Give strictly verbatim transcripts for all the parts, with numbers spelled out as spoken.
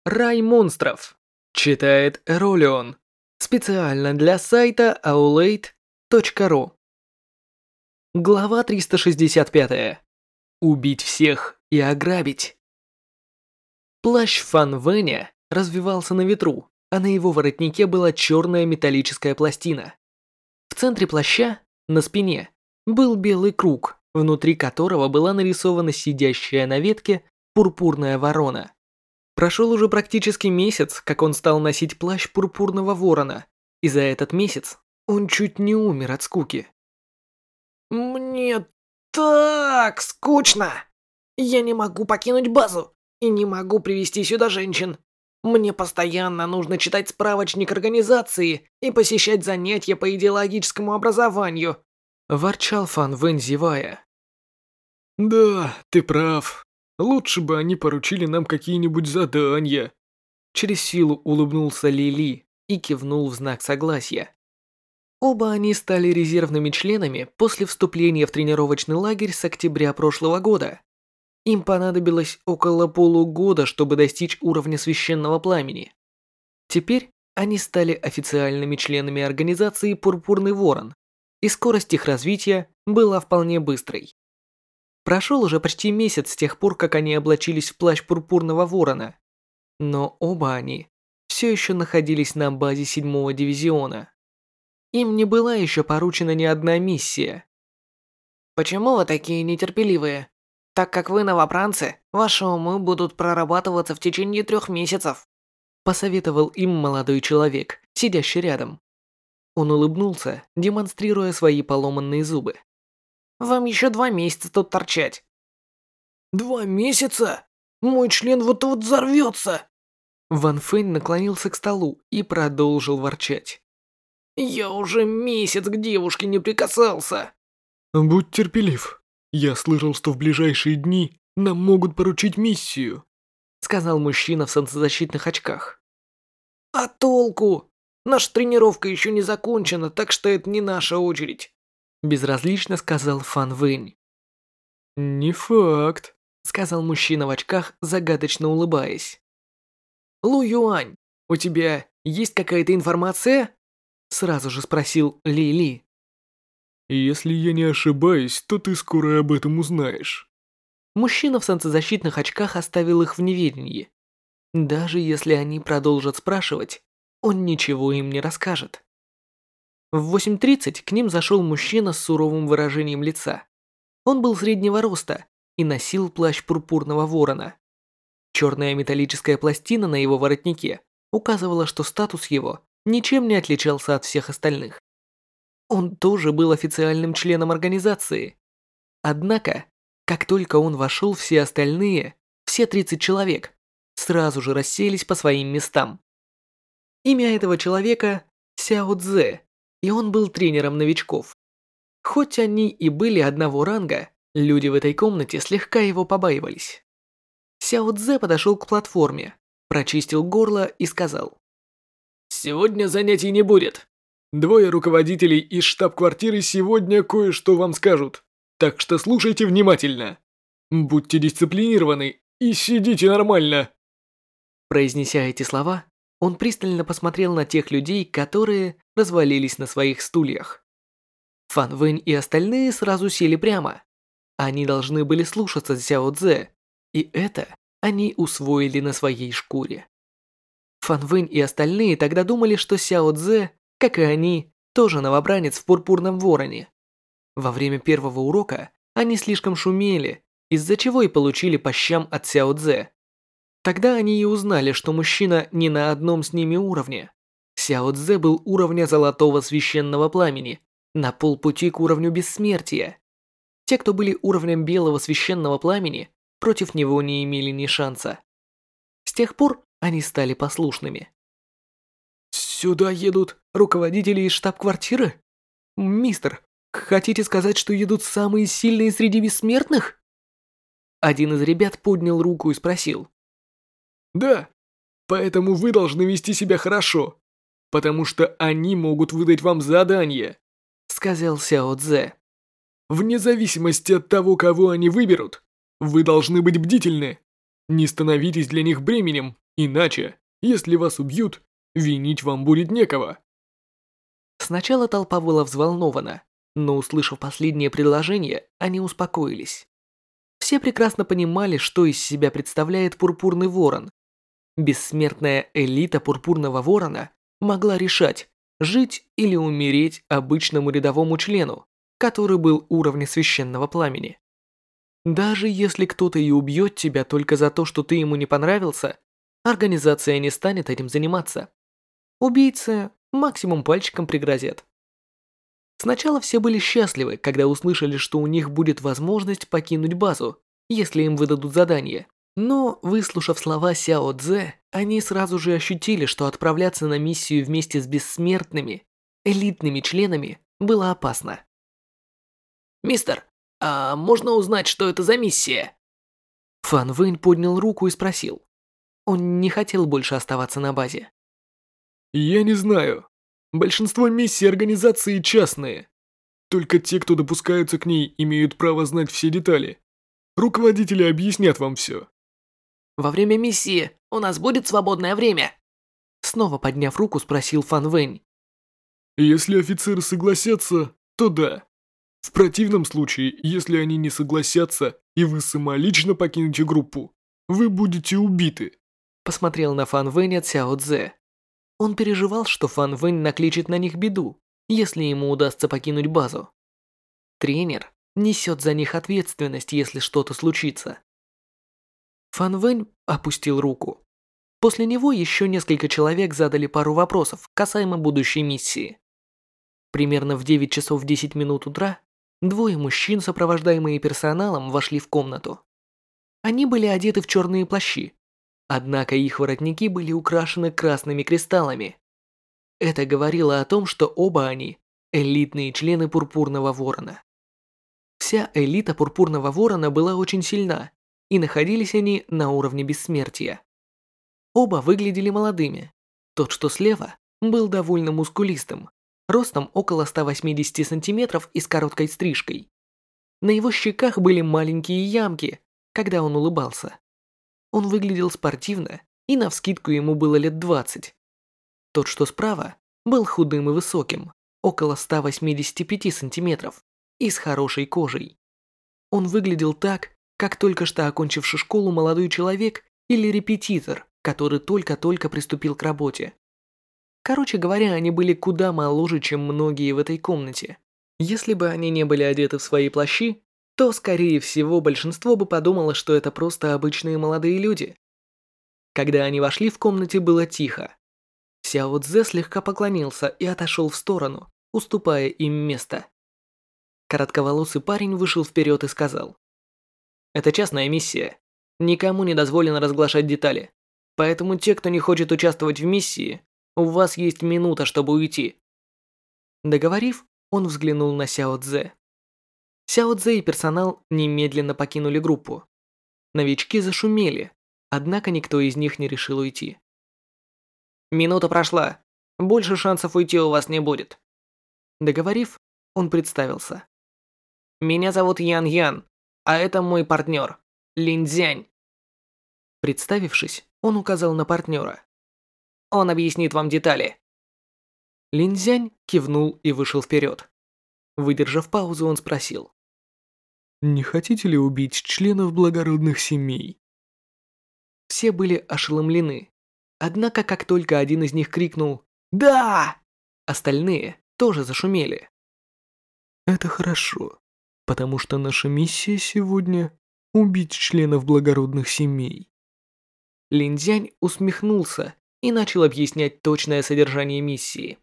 Рай монстров. Читает Эролион. Специально для сайта аулейт точка ру. Глава триста шестьдесят пять. Убить всех и ограбить. Плащ Фан Вэня развивался на ветру, а на его воротнике была черная металлическая пластина. В центре плаща, на спине, был белый круг, внутри которого была нарисована сидящая на ветке пурпурная ворона. Прошел уже практически месяц, как он стал носить плащ пурпурного ворона, и за этот месяц он чуть не умер от скуки. Мне так скучно. Я не могу покинуть базу и не могу привести сюда женщин. Мне постоянно нужно читать справочник организации и посещать занятия по идеологическому образованию. Ворчал Фан Вэнь, зевая. Да, ты прав. Лучше бы они поручили нам какие-нибудь задания. Через силу улыбнулся Ли Ли и кивнул в знак согласия. Оба они стали резервными членами после вступления в тренировочный лагерь с октября прошлого года. Им понадобилось около полугода, чтобы достичь уровня священного пламени. Теперь они стали официальными членами организации «Пурпурный ворон», и скорость их развития была вполне быстрой. Прошел уже почти месяц с тех пор, как они облачились в плащ пурпурного ворона, но оба они все еще находились на базе седьмого дивизиона. Им не была еще поручена ни одна миссия. Почему вы такие нетерпеливые? Так как вы новобранцы, ваши умы будут прорабатываться в течение трех месяцев. Посоветовал им молодой человек, сидящий рядом. Он улыбнулся, демонстрируя свои поломанные зубы. Вам еще два месяца тут торчать. Два месяца? Мой член вот-вот взорвется. Ван Фэнь наклонился к столу и продолжил ворчать. Я уже месяц к девушке не прикасался. Будь терпелив. Я слышал, что в ближайшие дни нам могут поручить миссию, сказал мужчина в солнцезащитных очках. А толку? Наша тренировка еще не закончена, так что это не наша очередь. Безразлично сказал Фан Вэнь. Не факт, сказал мужчина в очках, загадочно улыбаясь. Лу Юань, у тебя есть какая-то информация? Сразу же спросил Ли Ли. Если я не ошибаюсь, то ты скоро об этом узнаешь. Мужчина в солнцезащитных очках оставил их в неведении. Даже если они продолжат спрашивать, он ничего им не расскажет. В восемь тридцать к ним зашел мужчина с суровым выражением лица. Он был среднего роста и носил плащ пурпурного ворона. Черная металлическая пластина на его воротнике указывала, что статус его ничем не отличался от всех остальных. Он тоже был официальным членом организации. Однако, как только он вошел, все остальные, все тридцать человек, сразу же расселись по своим местам. Имя этого человека Сяо Цзэ, и он был тренером новичков. Хоть они и были одного ранга, люди в этой комнате слегка его побаивались. Сяо Цзэ подошел к платформе, прочистил горло и сказал: «Сегодня занятий не будет. Двое руководителей из штаб-квартиры сегодня кое-что вам скажут, так что слушайте внимательно. Будьте дисциплинированы и сидите нормально». Произнеся эти слова, он пристально посмотрел на тех людей, которые развалились на своих стульях. Фан Вэнь и остальные сразу сели прямо. Они должны были слушаться Сяо Цзэ, и это они усвоили на своей шкуре. Фан Вэнь и остальные тогда думали, что Сяо Цзэ, как и они, тоже новобранец в пурпурном вороне. Во время первого урока они слишком шумели, из-за чего и получили по щам от Сяо Цзэ. Тогда они и узнали, что мужчина не на одном с ними уровне. Сяо Цзэ был уровня золотого священного пламени, на полпути к уровню бессмертия. Те, кто были уровнем белого священного пламени, против него не имели ни шанса. С тех пор они стали послушными. «Сюда едут руководители из штаб-квартиры? Мистер, хотите сказать, что едут самые сильные среди бессмертных?» Один из ребят поднял руку и спросил. «Да, поэтому вы должны вести себя хорошо, потому что они могут выдать вам задание», сказал Сяо Цзэ. «Вне зависимости от того, кого они выберут, вы должны быть бдительны. Не становитесь для них бременем Иначе, если вас убьют, винить вам будет некого. Сначала толпа была взволнована, но услышав последнее предложение, они успокоились. Все прекрасно понимали, что из себя представляет Пурпурный Ворон. Бессмертная элита Пурпурного Ворона могла решать, жить или умереть обычному рядовому члену, который был уровня священного пламени. Даже если кто-то и убьет тебя только за то, что ты ему не понравился, организация не станет этим заниматься. Убийцы максимум пальчиком пригрозят. Сначала все были счастливы, когда услышали, что у них будет возможность покинуть базу, если им выдадут задание. Но, выслушав слова Сяо Цзэ, они сразу же ощутили, что отправляться на миссию вместе с бессмертными, элитными членами было опасно. «Мистер, а можно узнать, что это за миссия?» Фан Вэнь поднял руку и спросил. Он не хотел больше оставаться на базе. Я не знаю. Большинство миссий организации частные. Только те, кто допускаются к ней, имеют право знать все детали. Руководители объяснят вам все. «Во время миссии у нас будет свободное время?» Снова подняв руку, спросил Фан Вэнь. Если офицеры согласятся, то да. В противном случае, если они не согласятся, и вы самолично покинете группу, вы будете убиты. Посмотрел на Фан Вэня Цяо Цзэ. Он переживал, что Фан Вэнь накличет на них беду, если ему удастся покинуть базу. Тренер несет за них ответственность, если что-то случится. Фан Вэнь опустил руку. После него еще несколько человек задали пару вопросов касаемо будущей миссии. Примерно в девять часов десять минут утра двое мужчин, сопровождаемые персоналом, вошли в комнату. Они были одеты в черные плащи, однако их воротники были украшены красными кристаллами. Это говорило о том, что оба они – элитные члены Пурпурного Ворона. Вся элита Пурпурного Ворона была очень сильна, и находились они на уровне бессмертия. Оба выглядели молодыми. Тот, что слева, был довольно мускулистым, ростом около ста восьмидесяти сантиметров и с короткой стрижкой. На его щеках были маленькие ямки, когда он улыбался. Он выглядел спортивно, и навскидку ему было лет двадцать. Тот, что справа, был худым и высоким, около ста восьмидесяти пяти сантиметров, и с хорошей кожей. Он выглядел так, как только что окончивший школу молодой человек или репетитор, который только-только приступил к работе. Короче говоря, они были куда моложе, чем многие в этой комнате. Если бы они не были одеты в свои плащи, то, скорее всего, большинство бы подумало, что это просто обычные молодые люди. Когда они вошли, в комнате было тихо. Сяо Цзэ слегка поклонился и отошел в сторону, уступая им место. Коротковолосый парень вышел вперед и сказал: «Это частная миссия. Никому не дозволено разглашать детали. Поэтому те, кто не хочет участвовать в миссии, у вас есть минута, чтобы уйти». Договорив, он взглянул на Сяо Цзэ. Сяо Цзэ и персонал немедленно покинули группу. Новички зашумели, однако никто из них не решил уйти. «Минута прошла. Больше шансов уйти у вас не будет». Договорив, он представился. «Меня зовут Ян Ян, а это мой партнер, Лин Цзянь». Представившись, он указал на партнера. «Он объяснит вам детали». Лин Цзянь кивнул и вышел вперед. Выдержав паузу, он спросил: «Не хотите ли убить членов благородных семей?» Все были ошеломлены. Однако, как только один из них крикнул «Да!», остальные тоже зашумели. «Это хорошо, потому что наша миссия сегодня – убить членов благородных семей». Лин Цзянь усмехнулся и начал объяснять точное содержание миссии.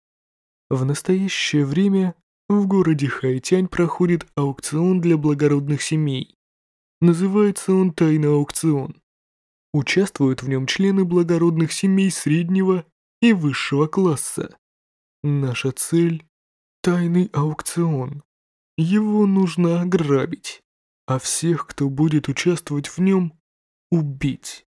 В настоящее время в городе Хайтянь проходит аукцион для благородных семей. Называется он «Тайный аукцион». Участвуют в нем члены благородных семей среднего и высшего класса. Наша цель – тайный аукцион. Его нужно ограбить, а всех, кто будет участвовать в нем, убить.